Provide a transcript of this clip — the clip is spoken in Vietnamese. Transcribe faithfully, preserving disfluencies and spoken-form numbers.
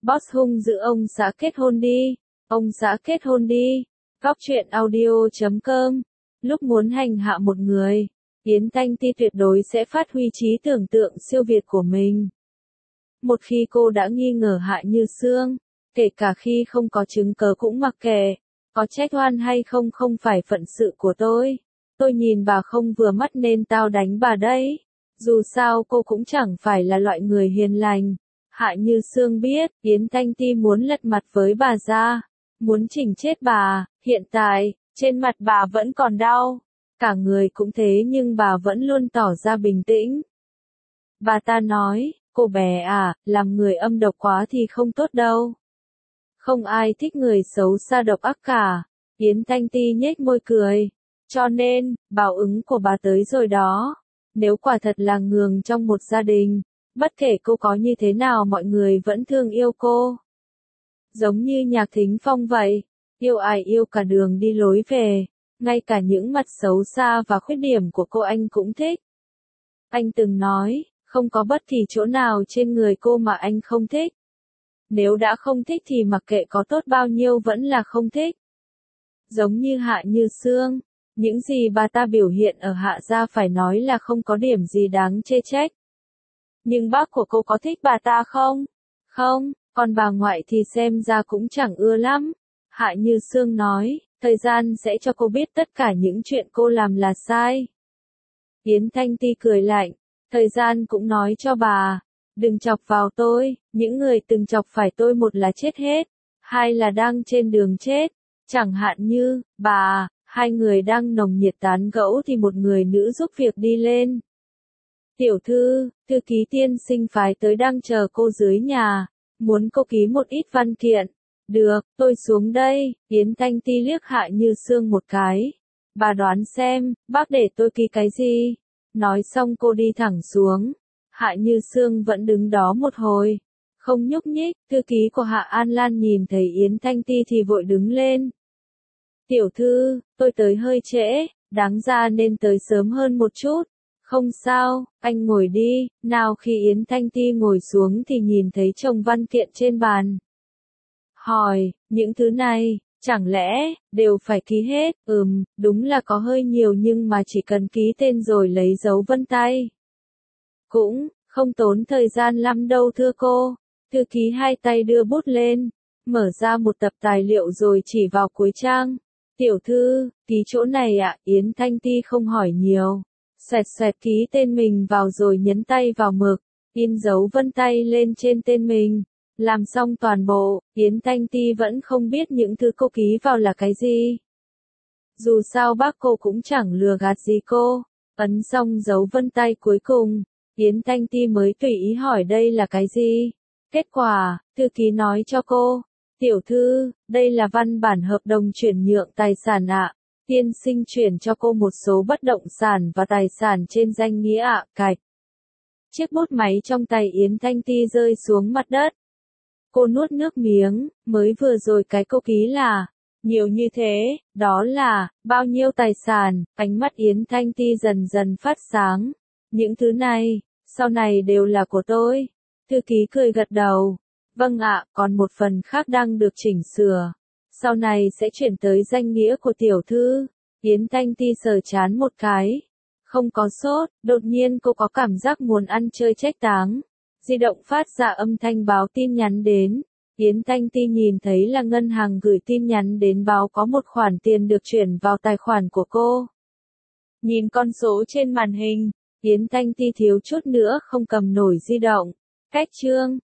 Boss hung dữ ông xã kết hôn đi. Ông xã kết hôn đi. Góc truyện audio chấm com. Lúc muốn hành hạ một người, Yến Thanh Ti tuyệt đối sẽ phát huy trí tưởng tượng siêu việt của mình. Một khi cô đã nghi ngờ Hạ Như Sương, kể cả khi không có chứng cớ cũng mặc kệ, có trách oan hay không không phải phận sự của tôi. Tôi nhìn bà không vừa mắt nên tao đánh bà đấy. Dù sao cô cũng chẳng phải là loại người hiền lành. Hạ Như Sương biết, Yến Thanh Ti muốn lật mặt với bà ra, muốn chỉnh chết bà. Hiện tại, trên mặt bà vẫn còn đau, cả người cũng thế nhưng bà vẫn luôn tỏ ra bình tĩnh. Bà ta nói, cô bé à, làm người âm độc quá thì không tốt đâu. Không ai thích người xấu xa độc ác cả. Yến Thanh Ti nhếch môi cười. Cho nên, báo ứng của bà tới rồi đó. Nếu quả thật là ngường trong một gia đình, bất kể cô có như thế nào mọi người vẫn thương yêu cô. Giống như Nhạc Thính Phong vậy, yêu ai yêu cả đường đi lối về, ngay cả những mặt xấu xa và khuyết điểm của cô anh cũng thích. Anh từng nói, không có bất kỳ chỗ nào trên người cô mà anh không thích. Nếu đã không thích thì mặc kệ có tốt bao nhiêu vẫn là không thích. Giống như Hạ Như Sương, những gì bà ta biểu hiện ở Hạ gia phải nói là không có điểm gì đáng chê trách. Nhưng bác của cô có thích bà ta không? Không, còn bà ngoại thì xem ra cũng chẳng ưa lắm. Hạ Như Sương nói, thời gian sẽ cho cô biết tất cả những chuyện cô làm là sai. Yến Thanh Ti cười lạnh, thời gian cũng nói cho bà, đừng chọc vào tôi, những người từng chọc phải tôi một là chết hết, hai là đang trên đường chết. Chẳng hạn như, bà, hai người đang nồng nhiệt tán gẫu thì một người nữ giúp việc đi lên. Tiểu thư, thư ký tiên sinh phái tới đang chờ cô dưới nhà, muốn cô ký một ít văn kiện. Được, tôi xuống đây. Yến Thanh Ti liếc Hạ Như Sương một cái. Bà đoán xem, bác để tôi ký cái gì? Nói xong cô đi thẳng xuống. Hạ Như Sương vẫn đứng đó một hồi, không nhúc nhích. Thư ký của Hạ An Lan nhìn thấy Yến Thanh Ti thì vội đứng lên. Tiểu thư, tôi tới hơi trễ, đáng ra nên tới sớm hơn một chút. Không sao, anh ngồi đi. Nào khi Yến Thanh Ti ngồi xuống thì nhìn thấy chồng văn kiện trên bàn. Hỏi, những thứ này, chẳng lẽ, đều phải ký hết? Ừm, đúng là có hơi nhiều nhưng mà chỉ cần ký tên rồi lấy dấu vân tay. Cũng, không tốn thời gian lắm đâu thưa cô. Thư ký hai tay đưa bút lên, mở ra một tập tài liệu rồi chỉ vào cuối trang. Tiểu thư, ký chỗ này ạ. Yến Thanh Ti không hỏi nhiều. Xoẹt xoẹt ký tên mình vào rồi nhấn tay vào mực, in dấu vân tay lên trên tên mình. Làm xong toàn bộ, Yến Thanh Ti vẫn không biết những thứ cô ký vào là cái gì. Dù sao bác cô cũng chẳng lừa gạt gì cô. Ấn xong dấu vân tay cuối cùng, Yến Thanh Ti mới tùy ý hỏi đây là cái gì. Kết quả, thư ký nói cho cô. Tiểu thư, đây là văn bản hợp đồng chuyển nhượng tài sản ạ. Tiên sinh chuyển cho cô một số bất động sản và tài sản trên danh nghĩa ạ. Cạch. Chiếc bút máy trong tay Yến Thanh Ti rơi xuống mặt đất. Cô nuốt nước miếng, mới vừa rồi cái cô ký là, nhiều như thế, đó là, bao nhiêu tài sản. Ánh mắt Yến Thanh Ti dần dần phát sáng. Những thứ này, sau này đều là của tôi. Thư ký cười gật đầu. Vâng ạ, còn một phần khác đang được chỉnh sửa. Sau này sẽ chuyển tới danh nghĩa của tiểu thư. Yến Thanh Ti sờ chán một cái. Không có sốt, đột nhiên cô có cảm giác muốn ăn chơi trách táng. Di động phát ra âm thanh báo tin nhắn đến. Yến Thanh Ti nhìn thấy là ngân hàng gửi tin nhắn đến báo có một khoản tiền được chuyển vào tài khoản của cô. Nhìn con số trên màn hình, Yến Thanh Ti thiếu chút nữa không cầm nổi di động. Cách chương.